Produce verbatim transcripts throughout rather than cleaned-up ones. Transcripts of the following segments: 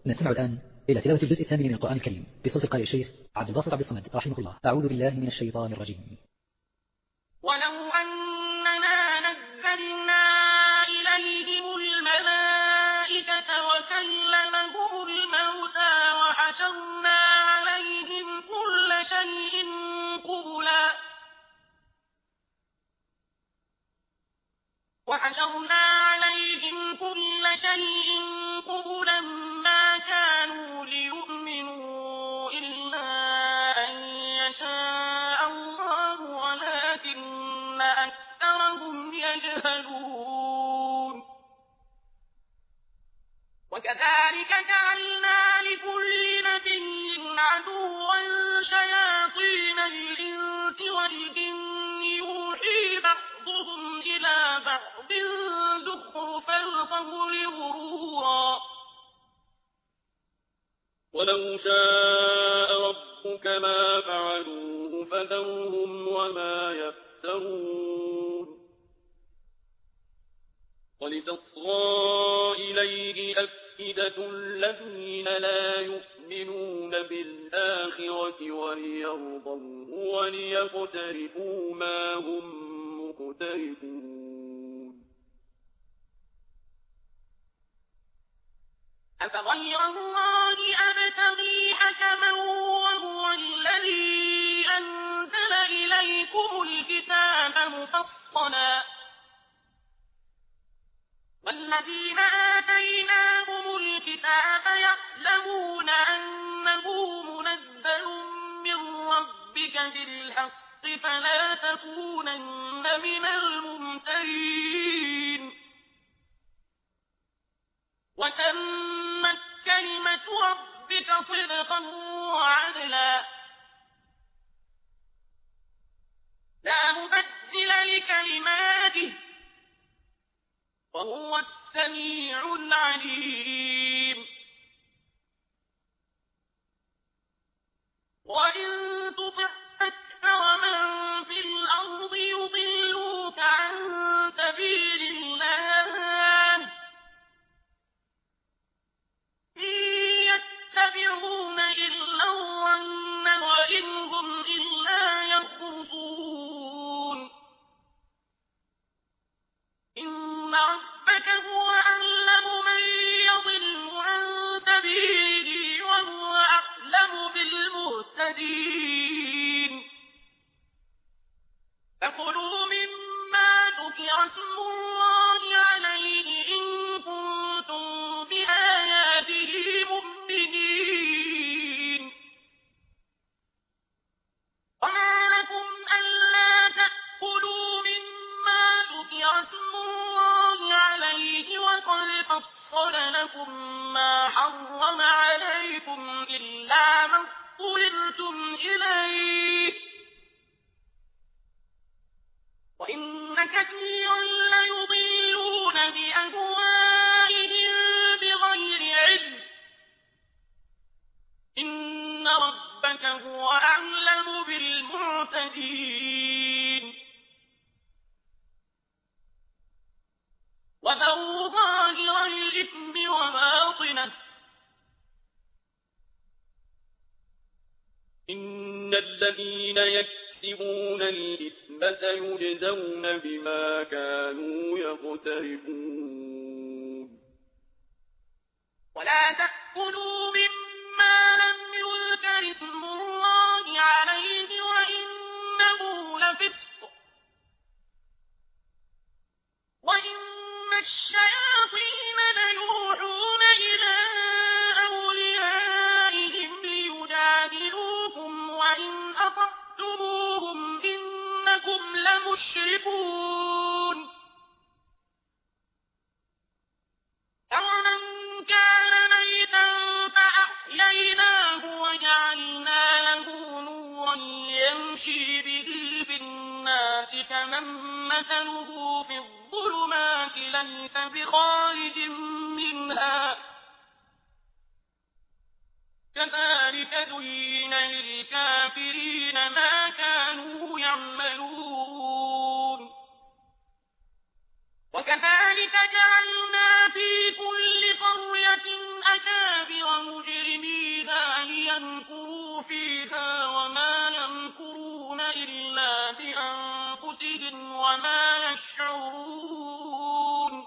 نستمع الآن إلى تلاوة الجزء الثامن من القرآن الكريم بصوت القارئ الشيخ عبد الباسط عبد الصمد رحمه الله. أعوذ بالله من الشيطان الرجيم. ولو أننا نزلنا إليهم الملائكة وكلمهم الموتى وحشرنا عليهم كل شيء قبلا وحشرنا عليهم كل شيء قبلا ما كانوا ليؤمنوا إلا أن يشاء الله ولكن أكثرهم يجهلون. وكذلك جعلنا لكل نبي عدوا شياطين الإنس والجن يوحي بعضهم إلى بعض زخرف القول غرورا ولو شاء ربك ما فعلوه فذرهم وما يفترون. ولتصغى إليه أفئدة الذين لا يؤمنون بالآخرة وليرضوه وليقترفوا ما هم مقترفون. أفغير الله أبتغي حكما وهو الذي أنزل إليكم الكتاب مفصلا والذين آتيناهم الكتاب يعلمون أنه منزل من ربك بالحق فلا تكونن من الممترين. وتمت كلمة ربك صدقا وعدلا لا مبدل لكلماته وهو السميع العليم. وإن تطع أكثر من في الأرض يضلوك عن سبيل الله إن يتبعون إلا الظن وإن هم إلا يخرصون. إن ربك هو أعلم من يضل عن سبيله وهو أعلم بالمهتدين. فكلوا مما ذكر اسم الله عليه إن كنتم بآياته مؤمنين. وما لكم ألا تأكلوا مما ذكر اسم الله عليه وقد فصل لكم ما حرم عليكم إلا ما اضطررتم إليه وإن كثيرا ليضلون بأهوائهم بغير علم. إن ربك هو أعلم بالمعتدين. وذروا ظاهر الإثم وباطنه إن الذين يكسبون الإثم سيجزون بما كانوا يقترفون. ولا تأكلوا مما لم يذكر اسم الله عليه وإنه لفسق وإن الشياطين ليوحون إلى أوليائهم ليجادلوكم وإن أطعتموهم إنكم لمشركون. أَوَمَنْ كَانَ مَيْتًا فَأَحْيَيْنَاهُ وَجَعَلْنَا لَهُ نُورًا يَمْشِي بِهِ فِي النَّاسِ كَمَن مَّثَلُهُ فِي الظُّلُمَاتِ لَيْسَ بِخَارِجٍ منها كَذَلِكَ زُيِّنَ لِلْكَافِرِينَ ما كانوا يعملون. وكذلك جعلنا في كل قرية أكابر بها وما يمكرون إلا بأنفسهم وما يشعرون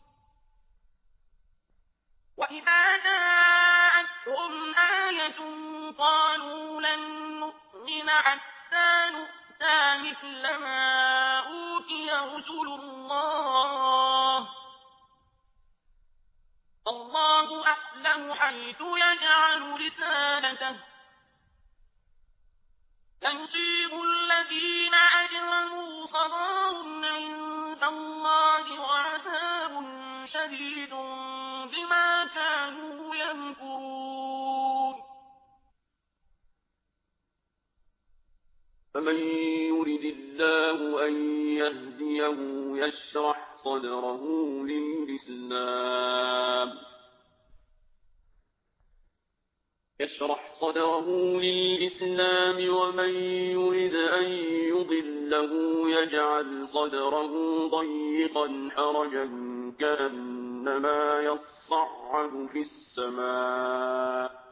وإذا جاءتهم آية قالوا لن نؤمن حتى نؤتى مثل ما أوتي رسل الله الله أعلم حيث يجعل رسالته سيصيب الذين أجرموا صغار عند الله وعذاب شديد بما كانوا يمكرون فمن يرد الله أن يهديه يشرح صدره للإسلام يشرح صدره للإسلام ومن يرد أن يضله يجعل صدره ضيقا حرجا كأنما يصعد في السماء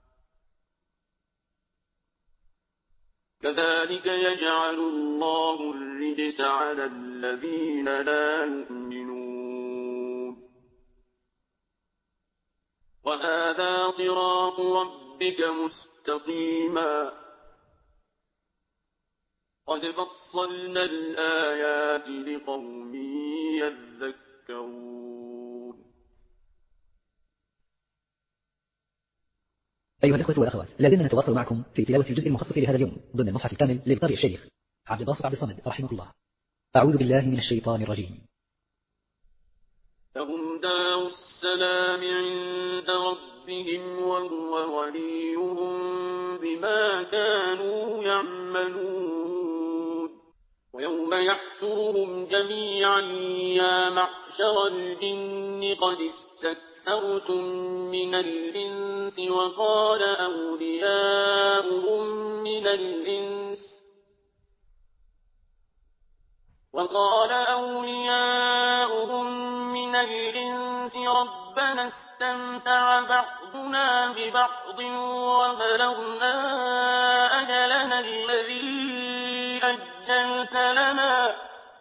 كذلك يجعل الله الرجس على الذين لا يؤمنون وهذا صراط ربك مستقيما قد فصلنا الآيات لقوم يذكرون. أيها الأخوة والأخوات، لازلنا نتواصل معكم في تلاوة الجزء المخصص لهذا اليوم ضمن المصحف الكامل للقارئ الشيخ عبد الباسط عبد الصمد رحمه الله. أعوذ بالله من الشيطان الرجيم. لهم دار السلام عند ربهم وهو وليهم بما كانوا يعملون. ويوم يحشرهم جميعا يا معشر الجن قد استكثرتم من الإنس وقال أولياؤهم من الإنس وقال أولياؤهم من الإنس ربنا استمتع بعضنا ببعض وبلغنا أجلنا الذي أجلت لنا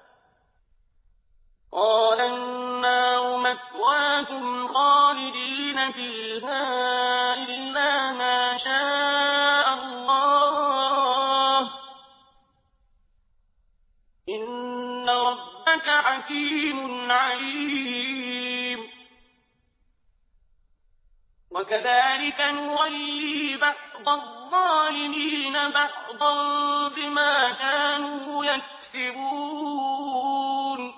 قال النار مثواكم خالدين فيها إلا ما شاء الله إن ربك حكيم عليم. وكذلك نولي بعض الظالمين بعضا بما كانوا يكسبون.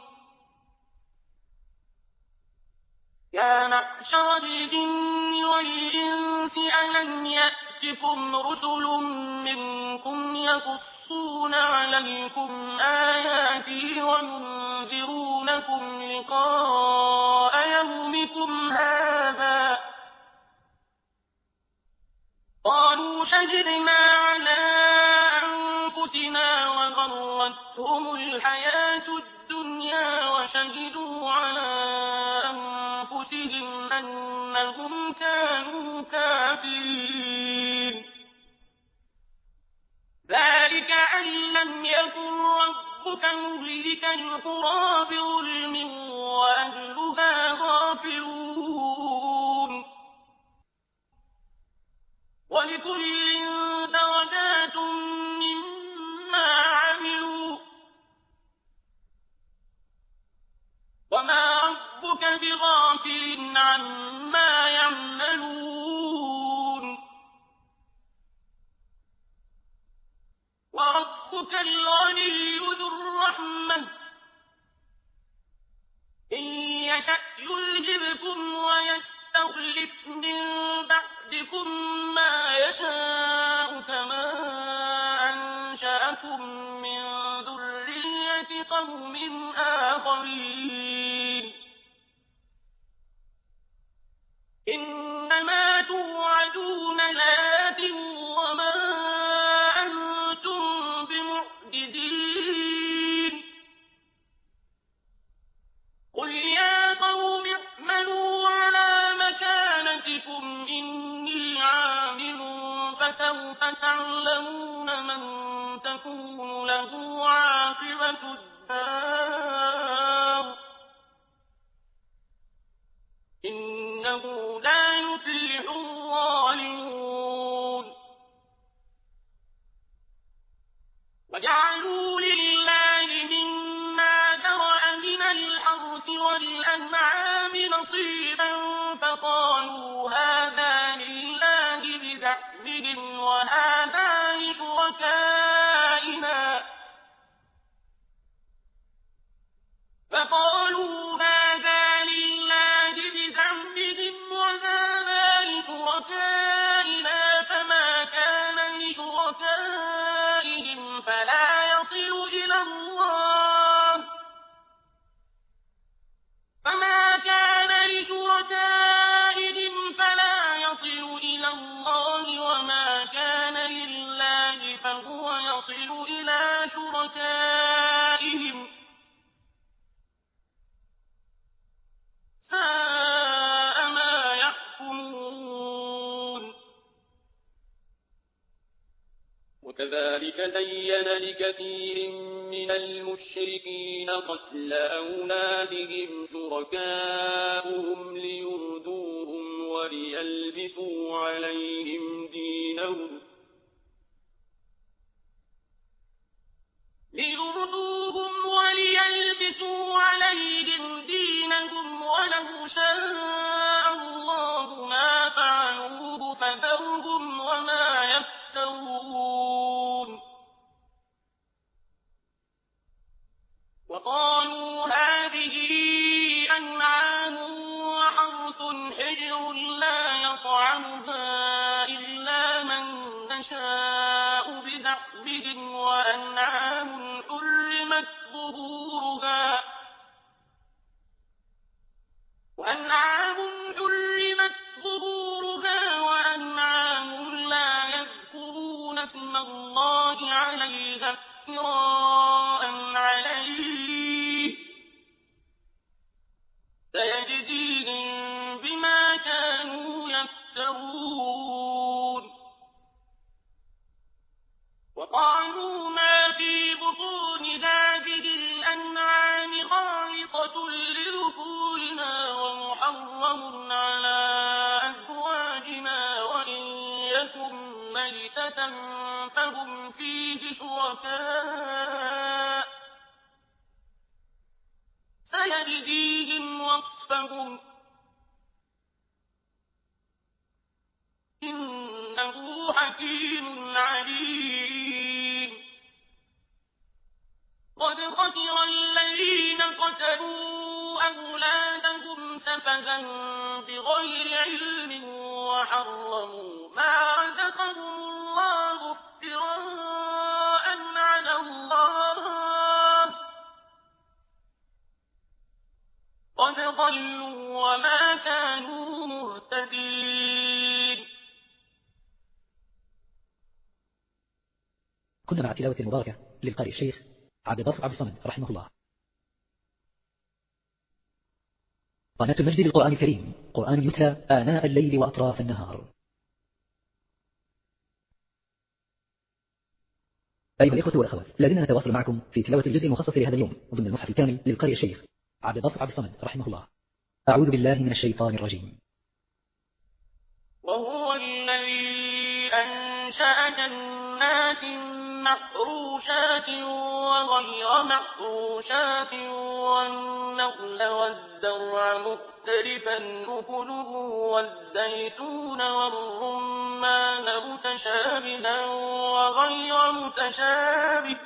يا معشر الجن والإنس ألم يأتكم رسل منكم يقصون عليكم آياتي وينذرونكم لقاء يومكم هذا قالوا شهدنا على أنفسنا وغرتهم الحياة الدنيا وشهدوا على أنفسهم أنهم كانوا كافرين. ذلك أن لم يكن ربك مهلك القرى بظلم وأهلها غافلون. ولكل درجات مما عملوا وما ربك بغافل عما يعملون. وربك الغني ذو الرحمة إن يشأ يذهبكم ويستخلف من بعدكم ما يشاء كما أنشأكم من ذرية قوم آخرين. إنما توعدون لآت وما أنتم بمعجزين. قل يا قوم اعملوا على مكانتكم إني عامل فسوف تعلمون من تكون له عاقبة الدار إنه لا يفلح الظالمون وجعلوا لله مما ذرأ من الحرث والأنعام نصيبا فقالوا هذا لله بزعمهم وهذا لشركائنا فقالوا هذا لله بزعمهم وهذا لشركائنا فما كان لشركائهم فلا يصل إلى الله فما كان لشركائهم فلا يصل إلى الله وما كان لله فهو يصل إلى شركائهم ساء ما يحكمون وكذلك زين لكثير من المشركين قتل أولادهم شركاؤهم ليردوهم وليلبسوا عليهم دينهم ليردوهم وليلبسوا عليهم دينهم ولو شاء الله ما فعلوه فذرهم وما يفترون وقالوا هذه أنعام وحرث حجر لا يطعمها إلا من نشاء بزعمهم وأنعام حرمت ظهورها وأنعام حرمت ظهورها وأنعام لا يذكرون اسم الله عليها افتراء عليه سيجزيهم بما كانوا يفترون وقالوا ما في بطون هذه الأنعام خالصة لذكورنا ومحرم على أزواجنا وإن يكن ميتة فهم فيه شركاء سيجزيهم وصفهم إنه حكيم عليم قد خسر الذين قتلوا أولادهم سفها بغير علم وحرموا ما رزقهم الله افتراء على الله قد ضلوا وما كانوا مهتدين. كنا مع التلاوة المباركة للقارئ الشيخ عبد الباسط عبد الصمد رحمه الله. قناة المجد للقرآن الكريم، قرآن يتلى آناء الليل وأطراف النهار. أيها الإخوة والأخوات، لازلنا نتواصل معكم في تلاوة الجزء المخصص لهذا اليوم ضمن المصحف الكامل للقارئ الشيخ عبد الباسط عبد الصمد رحمه الله. أعوذ بالله من الشيطان الرجيم. وهو الذي أنشأ جنات محروشات وغير محروشات والنخل والزرع مختلفا أكله والزيتون والرمان متشابها وغير متشابه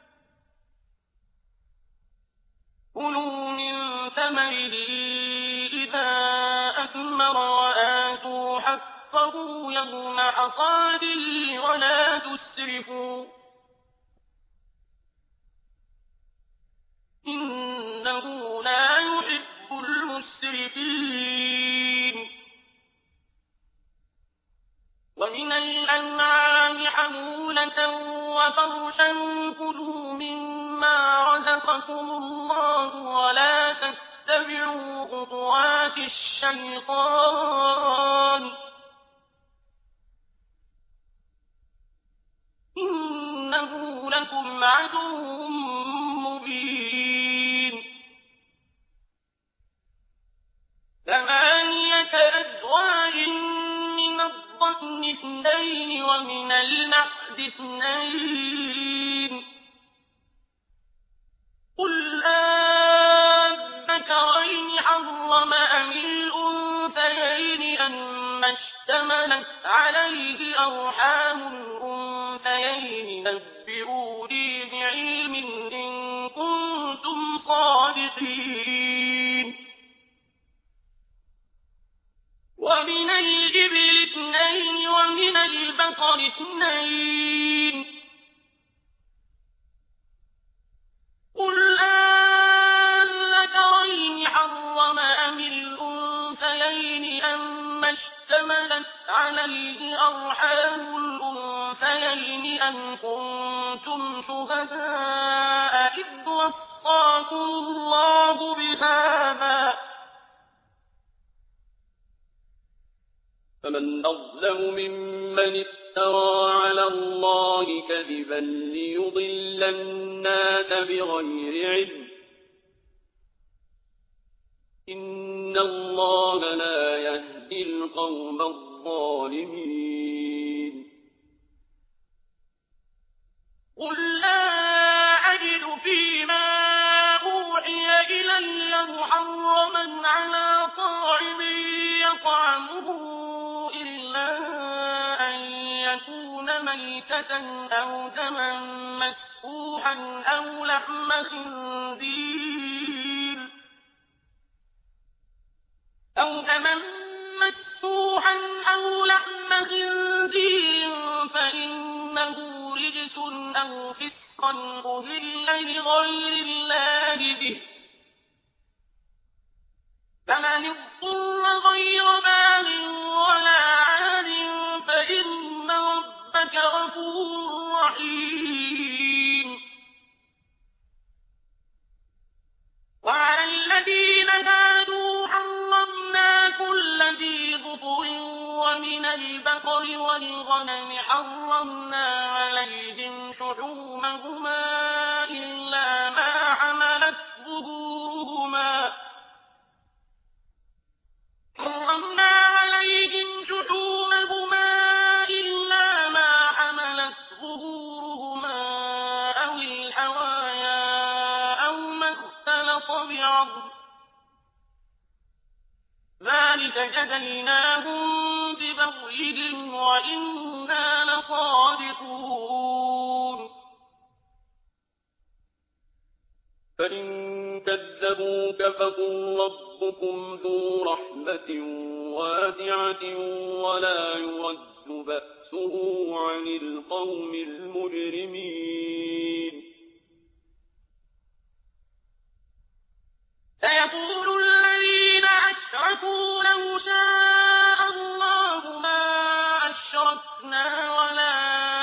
كلوا من ثمره إذا أثمر وآتوا حقه يوم حصاده ولا تسرفوا إنه لا يحب المسرفين. ومن الأنعام حمولة وفرشا كلوا مما رزقكم الله ولا تتبعوا خطوات الشيطان عدو مبين ثمانية أزواج من الضأن اثنين ومن المعز اثنين قل أذكرين حرم أم الأنثيين أما اشتملت عليه أرحام الأنثيين نبئوني بعلم إن كنتم صادقين ومن الإبل اثنين ومن البقر اثنين قل أذكرين حرم أم الأنثيين أما اشتملت عليه أرحام الأنثيين أم كنتم شهداء إذ وصاكم الله بهذا فمن أظلم ممن افترى على الله كذبا ليضل الناس بغير علم إن الله لا يهدي القوم الظالمين قل لا أجد فيما أوحي إلي محرما على طاعم يطعمه إلا أن يكون ميتة أو دما مسفوحا أو لحم خنزير أو دما مسفوحا أو لحم خنزير فإنه رجس أو فسقا أهل لغير الله به فمن اضطر غير باغ ولا عاد فإن ربك غفور رحيم وعلى الذين هادوا حرمنا كل ذي ظفر ومن البقر والغنم حرمنا عليهم شحومهما إلا ما حملت ظهورهما حرمنا عليهم شحومهما إلا ما حملت ظهورهما أو الحوايا أو ما اختلط بعظم ذلك جزيناهم ببغيهم وإنا لصادقون فإن كذبوك فقل ربكم ذو رحمة واسعة ولا يرد بأسه عن القوم المجرمين سيقول الذين أشركوا لو شاء الله ما أشركنا ولا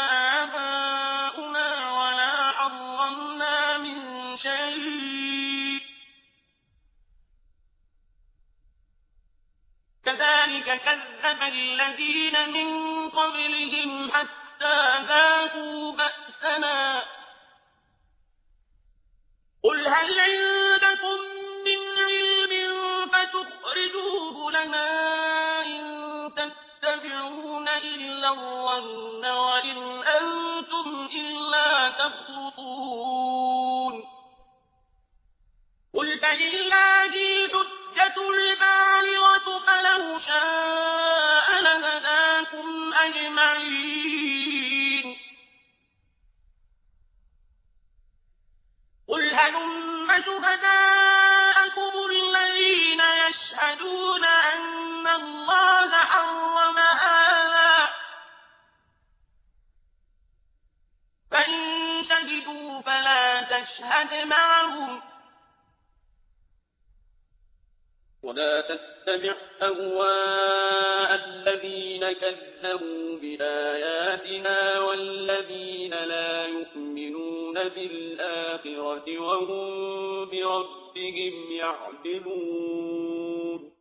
آباؤنا ولا حرمنا من شيء كذلك كذب الذين من قبلهم حتى ذاقوا بأسنا قل هل عندكم من علم فتخرجوه لنا إن تتبعون إلا الظن وإن أنتم إلا تخرصون قل فلله الحجة البالغة فلو شاء لهداكم أجمعين قل هلم شهداءكم الذين يشهدون أن الله حرم هذا فإن شهدوا فلا تشهد معهم ولا تتبع أهواء الذين كذبوا بآياتنا والذين لا يؤمنون بالآخرة وهم بربهم يعدلون.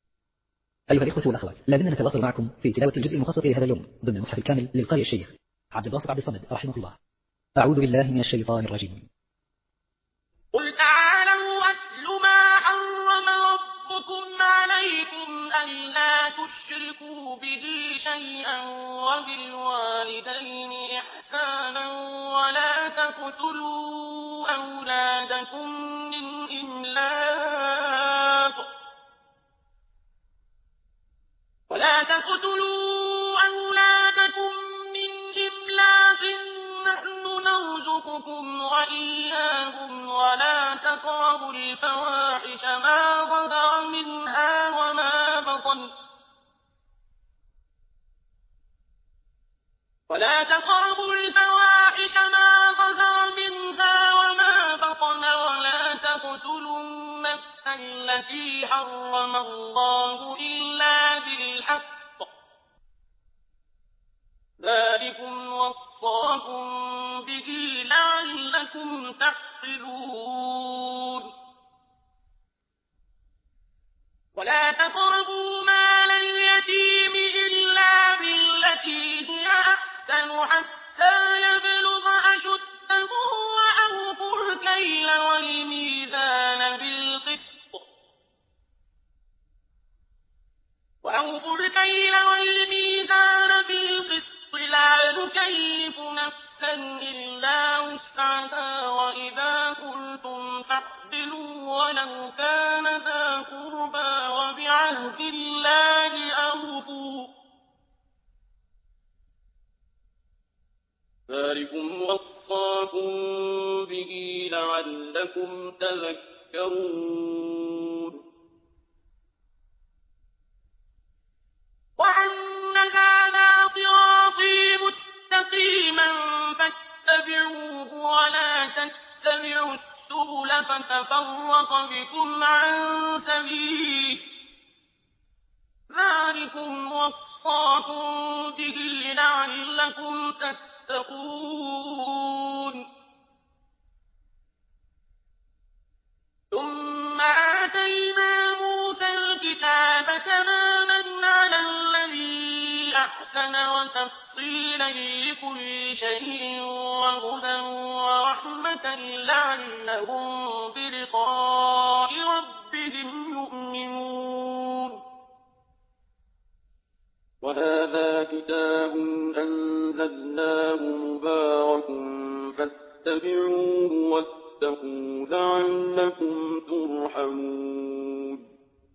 أيها الإخوة والأخوات، لازلنا نتواصل معكم في تلاوة الجزء المخصص لهذا اليوم ضمن المصحف الكامل للقارئ الشيخ. عبد الباسط عبد الصمد رحمه الله. أعوذ بالله من الشيطان الرجيم. قل تعالوا أتل ما حرم ربكم عليكم ألا تشركوا به شيئا وبالوالدين إحسانا ولا تقتلوا أولادكم من إملاق ولا تقتلوا أولادكم من إملاق نحن نرزقكم وإياهم ولا تقربوا الفواحش ما ظهر منها وما بطن ولا تقربوا الفواحش ما ظهر منها وما بطن ولا تقتلوا النفس التي حرم الله إلا بالحق ذلكم وصاكم به لعلكم تعقلون ولا تقربوا مال اليتيم إلا بالتي هي أحسن حتى يبلغ أشده وأوفوا الكيل والميزان بالقسط وأوفوا الكيل والميزان بالقسط لا نكلف نفسا إلا وسعها وإذا قلتم فاعدلوا ولو كان ذا قربى وبعهد الله أوفوا ذلكم وصاكم به لعلكم تذكرون وأن هذا صراطي مستقيما فاتبعوه ولا تتبعوا السبل فتفرق بكم عن سبيله ذلكم وصاكم به لعلكم تتقون ثم آتينا موسى الكتاب تماما على الذي أحسن وتفصيلا لكل شيء وهدى ورحمة لعلهم بلقاء ربهم يؤمنون وهذا كتاب أنزلناه مبارك فاتبعوه واتقوا لعلكم ترحمون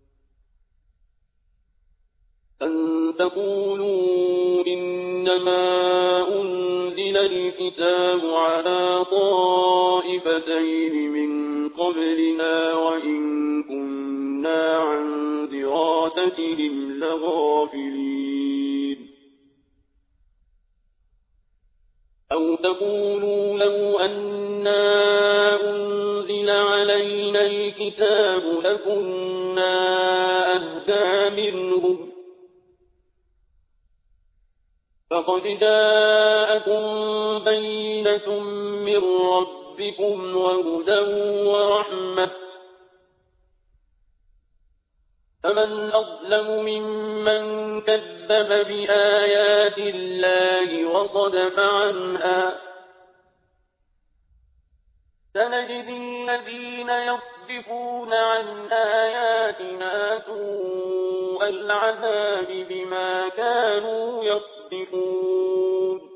أن تقولوا إنما أنزل الكتاب على طائفتين من قبلنا وإن كنا عن دراستهم لغافلين أو تقولوا لو أنا أنزل علينا الكتاب لكنا أهدى منهم فقد جاءكم بينة من ربكم وهدى ورحمة فمن أظلم ممن كذب بآيات الله وصدف عنها سنجزي الذين يصدفون عن آياتنا سوء العذاب بما كانوا يصدفون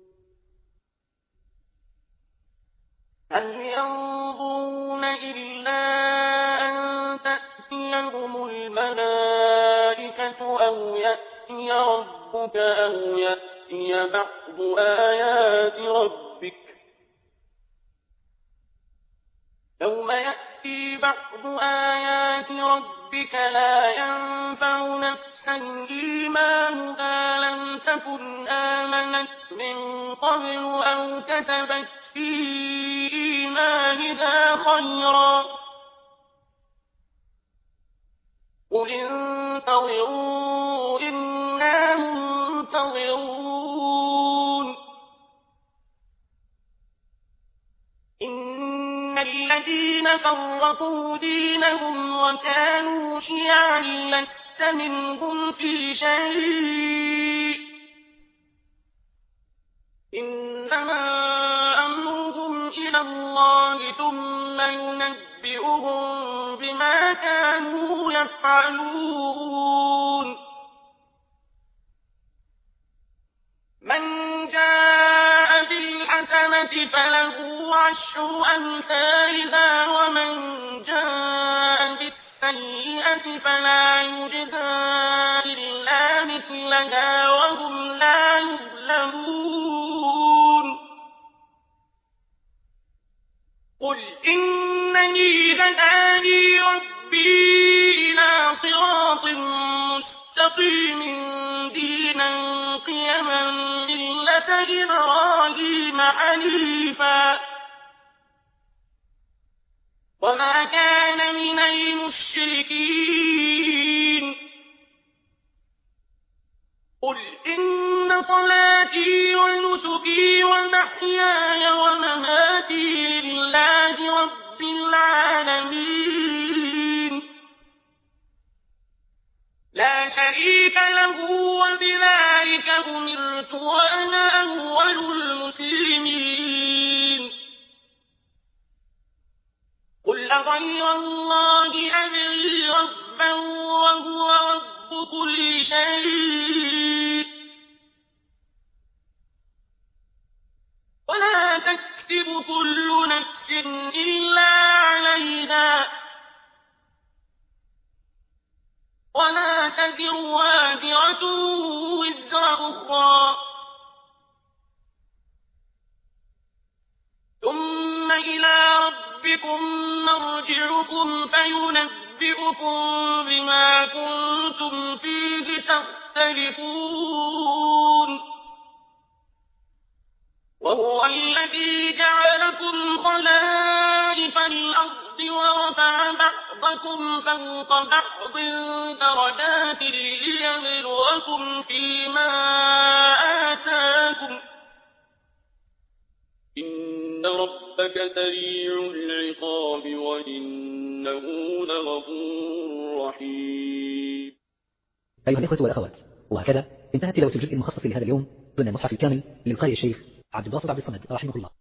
هل ينظرون إلا أن تأتيهم الملائكة أو يأتي ربك أو يأتي بعض آيات ربك يوم يأتي بعض آيات ربك لا ينفع نفسا إيمانها لم تكن آمنت من قبل أو كسبت في إيمانها خيرا قل انتظروا إنا منتظرون إن الذين فرقوا دينهم وكانوا شيعا لست منهم في شيء إلى الله ثم ينبئهم بما كانوا يفعلون من جاء بالحسنة فله عشر أمثالها ومن جاء بالسيئة فلا يجزى إلا مثلها وهم لا يظلمون قل إنني هداني ربي إلى صراط مستقيم دينا قيما ملة إبراهيم حنيفا وما كان من المشركين قل إن صلاتي ونسكي ومحياي ومماتي لله رب العالمين لا شريك له وبذلك أمرت وأنا أول المسلمين قل أغير الله أبغي ربا وهو رب كل شيء ولا تكسب كل نفس إلا عليها ولا تزر وازرة وزر أخرى ثم إلى ربكم مرجعكم فينبئكم بما كنتم فيه تختلفون وهو الذي جعلكم خلائف الأرض ورفع بعضكم فوق بعض درجات ليبلوكم فيما آتاكم إن ربك سريع العقاب وإنه لغفور رحيم. أيها الإخوة والأخوات، وهكذا انتهت تلاوة الجزء المخصص لهذا اليوم ضمن المصحف الكامل للقارئ الشيخ عبد الباسط عبد الصمد رحمه الله.